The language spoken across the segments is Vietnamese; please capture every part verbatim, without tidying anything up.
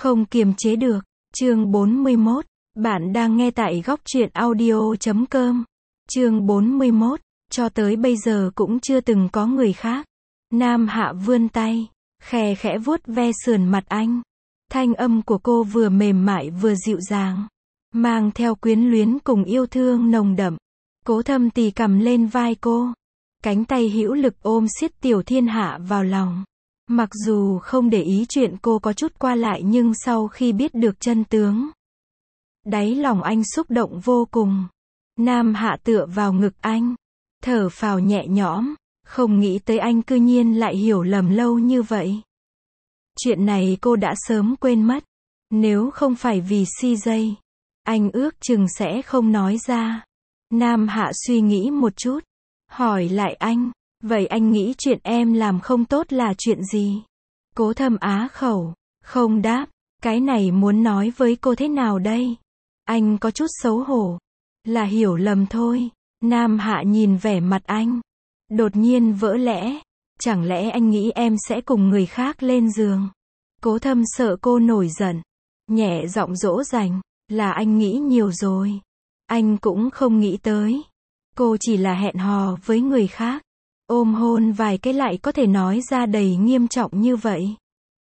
Không kiềm chế được. Chương bốn mươi mốt. Bạn đang nghe tại góc truyện audio chấm com. Chương bốn mươi mốt. Cho tới bây giờ cũng chưa từng có người khác. Nam Hạ vươn tay, khè khẽ vuốt ve sườn mặt anh. Thanh âm của cô vừa mềm mại vừa dịu dàng, mang theo quyến luyến cùng yêu thương nồng đậm. Cố Thâm tì cầm lên vai cô, cánh tay hữu lực ôm siết Tiểu Thiên Hạ vào lòng. Mặc dù không để ý chuyện cô có chút qua lại, nhưng sau khi biết được chân tướng, đáy lòng anh xúc động vô cùng. Nam Hạ tựa vào ngực anh, thở phào nhẹ nhõm, không nghĩ tới anh cư nhiên lại hiểu lầm lâu như vậy. Chuyện này cô đã sớm quên mất. Nếu không phải vì xê giây, anh ước chừng sẽ không nói ra. Nam Hạ suy nghĩ một chút, hỏi lại anh, vậy anh nghĩ chuyện em làm không tốt là chuyện gì? Cố Thâm á khẩu, không đáp. Cái này muốn nói với cô thế nào đây? Anh có chút xấu hổ. Là hiểu lầm thôi. Nam Hạ nhìn vẻ mặt anh, đột nhiên vỡ lẽ. Chẳng lẽ anh nghĩ em sẽ cùng người khác lên giường? Cố Thâm sợ cô nổi giận, nhẹ giọng dỗ dành, là anh nghĩ nhiều rồi. Anh cũng không nghĩ tới. Cô chỉ là hẹn hò với người khác. Ôm hôn vài cái lại có thể nói ra đầy nghiêm trọng như vậy.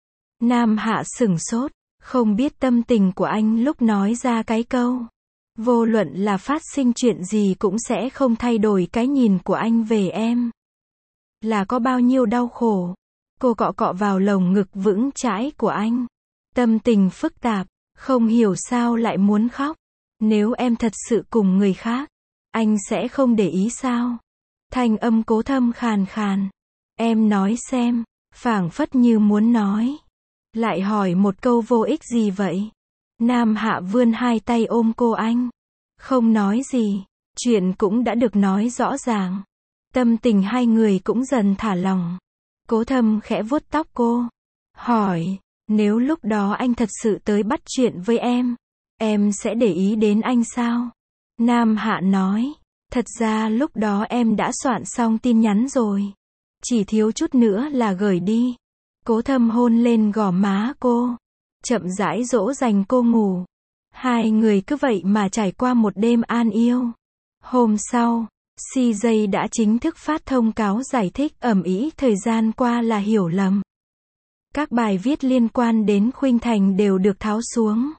Nam Hạ sửng sốt, không biết tâm tình của anh lúc nói ra cái câu. Vô luận là phát sinh chuyện gì cũng sẽ không thay đổi cái nhìn của anh về em. Là có bao nhiêu đau khổ. Cô cọ cọ vào lồng ngực vững chãi của anh. Tâm tình phức tạp, không hiểu sao lại muốn khóc. Nếu em thật sự cùng người khác, anh sẽ không để ý sao? Thanh âm Cố Thâm khàn khàn. Em nói xem, phảng phất như muốn nói. Lại hỏi một câu vô ích gì vậy? Nam Hạ vươn hai tay ôm cô anh. Không nói gì, chuyện cũng đã được nói rõ ràng. Tâm tình hai người cũng dần thả lỏng. Cố Thâm khẽ vuốt tóc cô, hỏi, nếu lúc đó anh thật sự tới bắt chuyện với em, em sẽ để ý đến anh sao? Nam Hạ nói, thật ra lúc đó em đã soạn xong tin nhắn rồi. Chỉ thiếu chút nữa là gửi đi. Cố Thâm hôn lên gò má cô, chậm rãi dỗ dành cô ngủ. Hai người cứ vậy mà trải qua một đêm an yêu. Hôm sau, xê giây đã chính thức phát thông cáo giải thích ầm ĩ thời gian qua là hiểu lầm. Các bài viết liên quan đến Khuynh Thành đều được tháo xuống.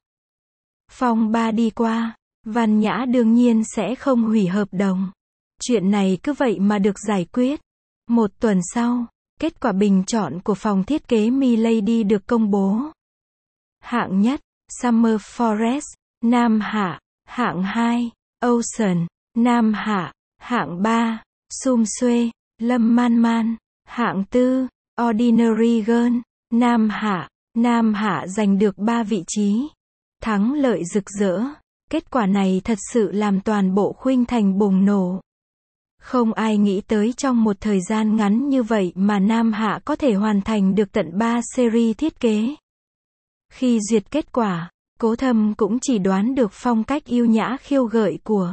Phong ba đi qua, Văn Nhã đương nhiên sẽ không hủy hợp đồng. Chuyện này cứ vậy mà được giải quyết. Một tuần sau, kết quả bình chọn của phòng thiết kế Milady được công bố. Hạng nhất, Summer Forest, Nam Hạ. Hạng hai, Ocean, Nam Hạ. Hạng ba, Sum Xuê, Lâm Man Man. Hạng tư, Ordinary Girl, Nam Hạ. Nam Hạ giành được ba vị trí. Thắng lợi rực rỡ. Kết quả này thật sự làm toàn bộ Khuynh Thành bùng nổ. Không ai nghĩ tới trong một thời gian ngắn như vậy mà Nam Hạ có thể hoàn thành được tận ba series thiết kế. Khi duyệt kết quả, Cố Thâm cũng chỉ đoán được phong cách yêu nhã khiêu gợi của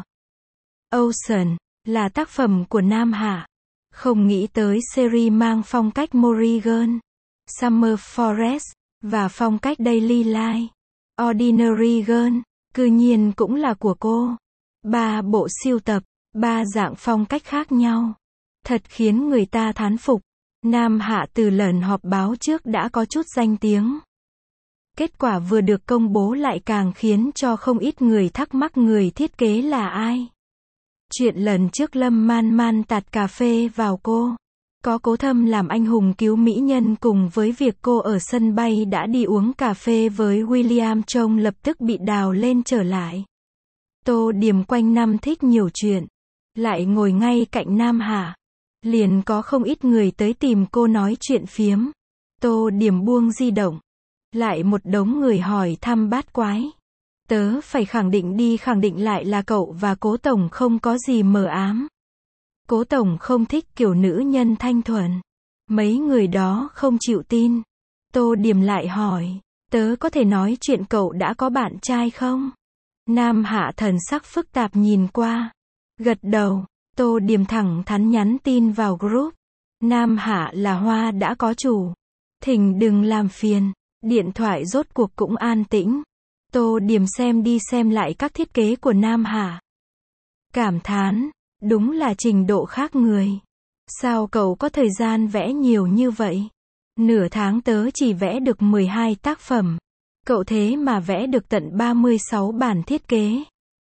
Ocean là tác phẩm của Nam Hạ. Không nghĩ tới series mang phong cách Morrigan, Summer Forest và phong cách Daily Life, Ordinary Girl, cư nhiên cũng là của cô. Ba bộ sưu tập, ba dạng phong cách khác nhau. Thật khiến người ta thán phục. Nam Hạ từ lần họp báo trước đã có chút danh tiếng. Kết quả vừa được công bố lại càng khiến cho không ít người thắc mắc người thiết kế là ai. Chuyện lần trước Lâm Man Man tạt cà phê vào cô. Có Cố Thâm làm anh hùng cứu mỹ nhân cùng với việc cô ở sân bay đã đi uống cà phê với William trông lập tức bị đào lên trở lại. Tô Điềm quanh năm thích nhiều chuyện. Lại ngồi ngay cạnh Nam Hạ. Liền có không ít người tới tìm cô nói chuyện phiếm. Tô Điềm buông di động. Lại một đống người hỏi thăm bát quái. Tớ phải khẳng định đi khẳng định lại là cậu và Cố Tổng không có gì mờ ám. Cố Tổng không thích kiểu nữ nhân thanh thuần. Mấy người đó không chịu tin. Tô Điềm lại hỏi, tớ có thể nói chuyện cậu đã có bạn trai không? Nam Hạ thần sắc phức tạp nhìn qua. Gật đầu. Tô Điềm thẳng thắn nhắn tin vào group. Nam Hạ là hoa đã có chủ. Thỉnh đừng làm phiền. Điện thoại rốt cuộc cũng an tĩnh. Tô Điềm xem đi xem lại các thiết kế của Nam Hạ. Cảm thán, đúng là trình độ khác người. Sao cậu có thời gian vẽ nhiều như vậy? Nửa tháng tớ chỉ vẽ được mười hai tác phẩm. Cậu thế mà vẽ được tận ba mươi sáu bản thiết kế.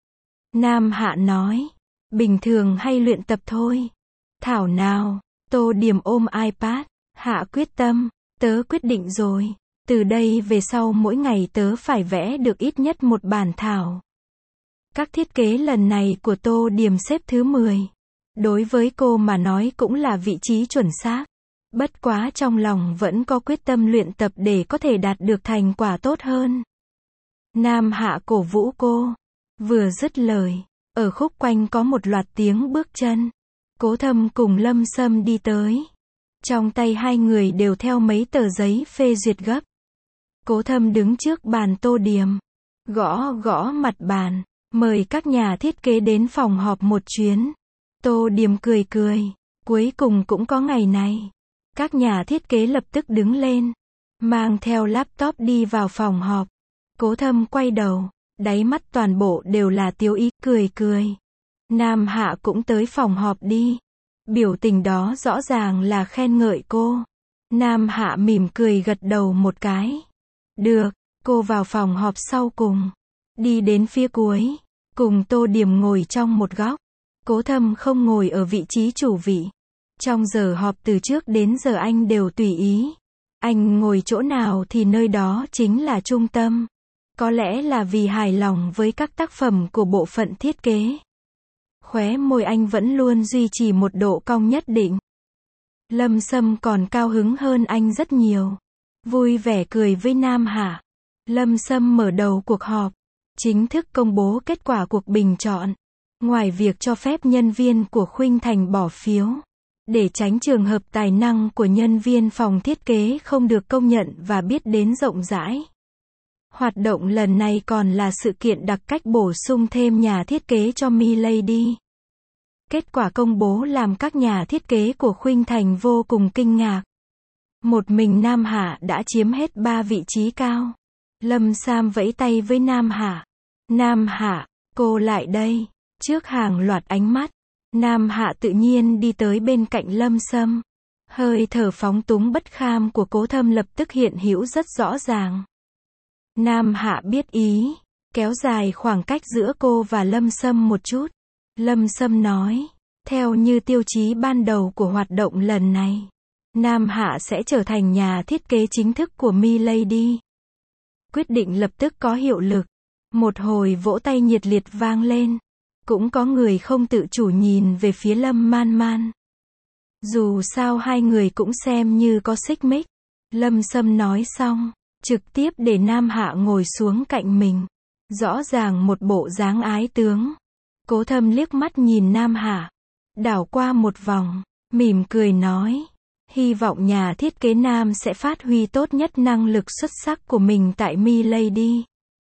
Nam Hạ nói, bình thường hay luyện tập thôi. Thảo nào, Tô Điềm ôm iPad, hạ quyết tâm, tớ quyết định rồi. Từ đây về sau mỗi ngày tớ phải vẽ được ít nhất một bản thảo. Các thiết kế lần này của Tô Điềm xếp thứ mười. Đối với cô mà nói cũng là vị trí chuẩn xác. Bất quá trong lòng vẫn có quyết tâm luyện tập để có thể đạt được thành quả tốt hơn. Nam Hạ cổ vũ cô. Vừa dứt lời, ở khúc quanh có một loạt tiếng bước chân. Cố Thâm cùng Lâm Sâm đi tới. Trong tay hai người đều theo mấy tờ giấy phê duyệt gấp. Cố Thâm đứng trước bàn Tô Điềm, gõ gõ mặt bàn, mời các nhà thiết kế đến phòng họp một chuyến. Tô Điềm cười cười, cuối cùng cũng có ngày này. Các nhà thiết kế lập tức đứng lên, mang theo laptop đi vào phòng họp. Cố Thâm quay đầu, đáy mắt toàn bộ đều là tiêu ý, cười cười. Nam Hạ cũng tới phòng họp đi. Biểu tình đó rõ ràng là khen ngợi cô. Nam Hạ mỉm cười gật đầu một cái. Được, cô vào phòng họp sau cùng. Đi đến phía cuối, cùng Tô Điềm ngồi trong một góc. Cố Thâm không ngồi ở vị trí chủ vị. Trong giờ họp từ trước đến giờ anh đều tùy ý. Anh ngồi chỗ nào thì nơi đó chính là trung tâm. Có lẽ là vì hài lòng với các tác phẩm của bộ phận thiết kế. Khóe môi anh vẫn luôn duy trì một độ cong nhất định. Lâm Sâm còn cao hứng hơn anh rất nhiều. Vui vẻ cười với Nam Hạ. Lâm Sâm mở đầu cuộc họp. Chính thức công bố kết quả cuộc bình chọn. Ngoài việc cho phép nhân viên của Khuynh Thành bỏ phiếu, để tránh trường hợp tài năng của nhân viên phòng thiết kế không được công nhận và biết đến rộng rãi. Hoạt động lần này còn là sự kiện đặc cách bổ sung thêm nhà thiết kế cho Milady. Kết quả công bố làm các nhà thiết kế của Khuynh Thành vô cùng kinh ngạc. Một mình Nam Hạ đã chiếm hết ba vị trí cao. Lâm Sam vẫy tay với Nam Hạ. Nam Hạ, cô lại đây. Trước hàng loạt ánh mắt, Nam Hạ tự nhiên đi tới bên cạnh Lâm Sâm. Hơi thở phóng túng bất kham của Cố Thâm lập tức hiện hữu rất rõ ràng. Nam Hạ biết ý, kéo dài khoảng cách giữa cô và Lâm Sâm một chút. Lâm Sâm nói, theo như tiêu chí ban đầu của hoạt động lần này, Nam Hạ sẽ trở thành nhà thiết kế chính thức của Milady. Quyết định lập tức có hiệu lực. Một hồi vỗ tay nhiệt liệt vang lên. Cũng có người không tự chủ nhìn về phía Lâm Man Man. Dù sao hai người cũng xem như có xích mích. Lâm Sâm nói xong, trực tiếp để Nam Hạ ngồi xuống cạnh mình. Rõ ràng một bộ dáng ái tướng. Cố Thâm liếc mắt nhìn Nam Hạ, đảo qua một vòng, mỉm cười nói, hy vọng nhà thiết kế nam sẽ phát huy tốt nhất năng lực xuất sắc của mình tại Milady.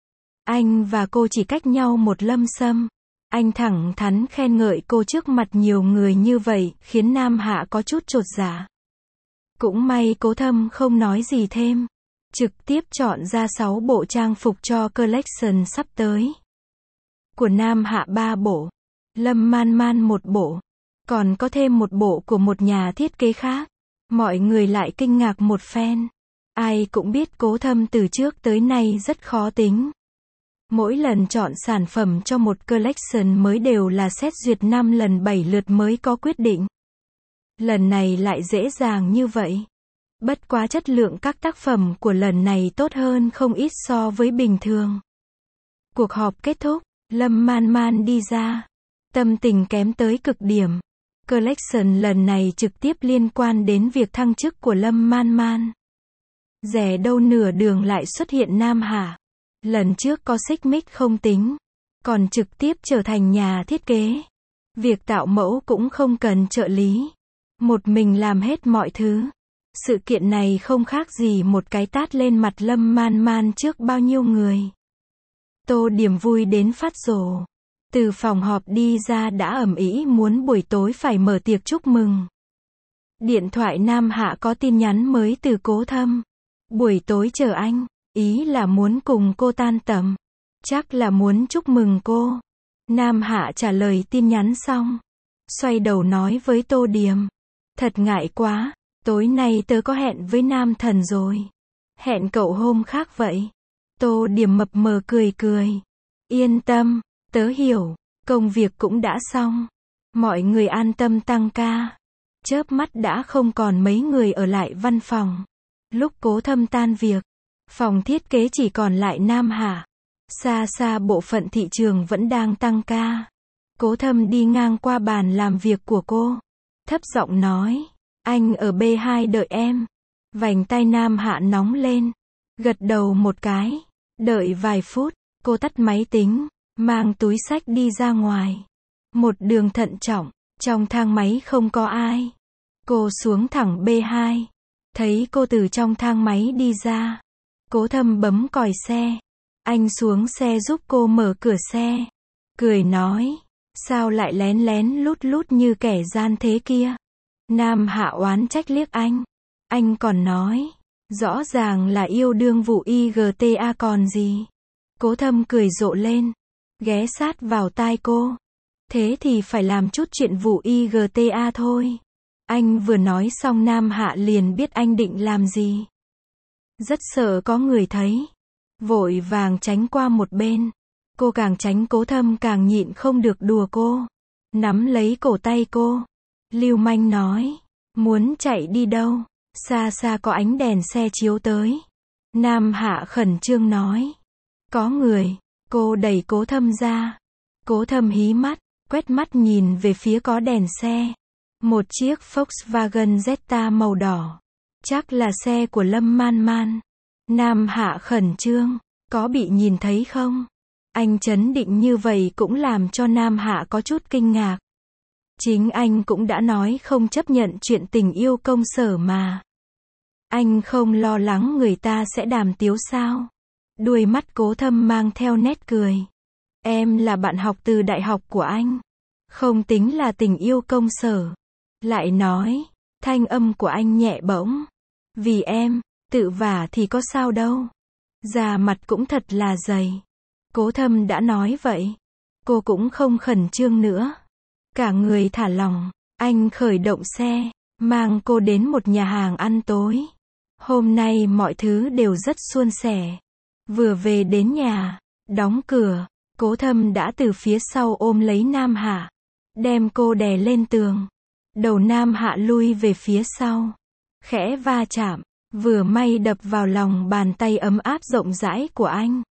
Anh và cô chỉ cách nhau một Lâm Sâm. Anh thẳng thắn khen ngợi cô trước mặt nhiều người như vậy, khiến Nam Hạ có chút chột dạ. Cũng may Cố Thâm không nói gì thêm. Trực tiếp chọn ra sáu bộ trang phục cho collection sắp tới. Của Nam Hạ ba bộ. Lâm Man Man một bộ. Còn có thêm một bộ của một nhà thiết kế khác. Mọi người lại kinh ngạc một phen. Ai cũng biết Cố Thâm từ trước tới nay rất khó tính. Mỗi lần chọn sản phẩm cho một collection mới đều là xét duyệt năm lần bảy lượt mới có quyết định. Lần này lại dễ dàng như vậy. Bất quá chất lượng các tác phẩm của lần này tốt hơn không ít so với bình thường. Cuộc họp kết thúc, Lâm Man Man đi ra. Tâm tình kém tới cực điểm. Collection lần này trực tiếp liên quan đến việc thăng chức của Lâm Man Man. Rẻ đâu nửa đường lại xuất hiện Nam Hạ. Lần trước có xích mích không tính, còn trực tiếp trở thành nhà thiết kế. Việc tạo mẫu cũng không cần trợ lý. Một mình làm hết mọi thứ. Sự kiện này không khác gì một cái tát lên mặt Lâm Man Man trước bao nhiêu người. Tô Điềm vui đến phát rồ. Từ phòng họp đi ra đã ầm ĩ muốn buổi tối phải mở tiệc chúc mừng. Điện thoại Nam Hạ có tin nhắn mới từ Cố Thâm. Buổi tối chờ anh. Ý là muốn cùng cô tan tầm. Chắc là muốn chúc mừng cô. Nam Hạ trả lời tin nhắn xong. Xoay đầu nói với Tô Điềm. Thật ngại quá. Tối nay tớ có hẹn với Nam Thần rồi. Hẹn cậu hôm khác vậy. Tô Điềm mập mờ cười cười. Yên tâm, tớ hiểu. Công việc cũng đã xong. Mọi người an tâm tăng ca. Chớp mắt đã không còn mấy người ở lại văn phòng. Lúc Cố Thâm tan việc, phòng thiết kế chỉ còn lại Nam Hạ. Xa xa bộ phận thị trường vẫn đang tăng ca. Cố Thâm đi ngang qua bàn làm việc của cô. Thấp giọng nói. Anh ở B hai đợi em. Vành tay Nam Hạ nóng lên. Gật đầu một cái. Đợi vài phút, cô tắt máy tính, mang túi xách đi ra ngoài. Một đường thận trọng, trong thang máy không có ai. Cô xuống thẳng B hai. Thấy cô từ trong thang máy đi ra. Cố Thâm bấm còi xe. Anh xuống xe giúp cô mở cửa xe. Cười nói. Sao lại lén lén lút lút như kẻ gian thế kia? Nam Hạ oán trách liếc anh. Anh còn nói. Rõ ràng là yêu đương vụ i giê tê a còn gì. Cố Thâm cười rộ lên. Ghé sát vào tai cô. Thế thì phải làm chút chuyện vụ i giê tê a thôi. Anh vừa nói xong Nam Hạ liền biết anh định làm gì. Rất sợ có người thấy. Vội vàng tránh qua một bên. Cô càng tránh Cố Thâm càng nhịn không được đùa cô. Nắm lấy cổ tay cô. Lưu manh nói. Muốn chạy đi đâu? Xa xa có ánh đèn xe chiếu tới. Nam Hạ khẩn trương nói. Có người. Cô đẩy Cố Thâm ra. Cố Thâm hí mắt, quét mắt nhìn về phía có đèn xe. Một chiếc Volkswagen Jetta màu đỏ. Chắc là xe của Lâm Man Man. Nam Hạ khẩn trương. Có bị nhìn thấy không? Anh trấn định như vậy cũng làm cho Nam Hạ có chút kinh ngạc. Chính anh cũng đã nói không chấp nhận chuyện tình yêu công sở mà. Anh không lo lắng người ta sẽ đàm tiếu sao? Đuôi mắt Cố Thâm mang theo nét cười. Em là bạn học từ đại học của anh. Không tính là tình yêu công sở. Lại nói, thanh âm của anh nhẹ bỗng. Vì em, tự vả thì có sao đâu. Da mặt cũng thật là dày. Cố Thâm đã nói vậy. Cô cũng không khẩn trương nữa. Cả người thả lỏng. Anh khởi động xe, mang cô đến một nhà hàng ăn tối. Hôm nay mọi thứ đều rất suôn sẻ. Vừa về đến nhà, đóng cửa, Cố Thâm đã từ phía sau ôm lấy Nam Hạ. Đem cô đè lên tường. Đầu Nam Hạ lui về phía sau. Khẽ va chạm. Vừa may đập vào lòng bàn tay ấm áp rộng rãi của anh.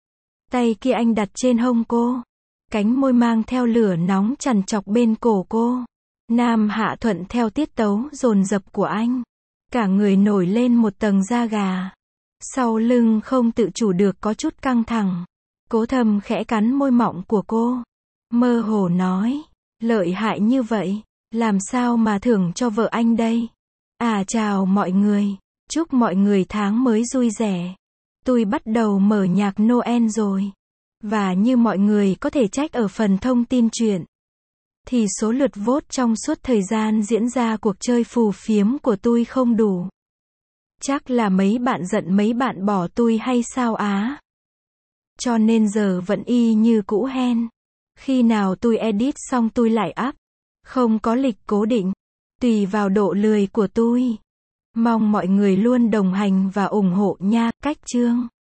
Tay kia anh đặt trên hông cô. Cánh môi mang theo lửa nóng chằn chọc bên cổ cô. Nam Hạ thuận theo tiết tấu dồn dập của anh. Cả người nổi lên một tầng da gà. Sau lưng không tự chủ được có chút căng thẳng. Cố Thâm khẽ cắn môi mọng của cô. Mơ hồ nói. Lợi hại như vậy. Làm sao mà thưởng cho vợ anh đây? À chào mọi người. Chúc mọi người tháng mới vui vẻ. Tôi bắt đầu mở nhạc Noel rồi. Và như mọi người có thể check ở phần thông tin chuyện. Thì số lượt vote trong suốt thời gian diễn ra cuộc chơi phù phiếm của tôi không đủ. Chắc là mấy bạn giận mấy bạn bỏ tôi hay sao á? Cho nên giờ vẫn y như cũ hen. Khi nào tôi edit xong tôi lại up. Không có lịch cố định. Tùy vào độ lười của tôi. Mong mọi người luôn đồng hành và ủng hộ nha. Cách chương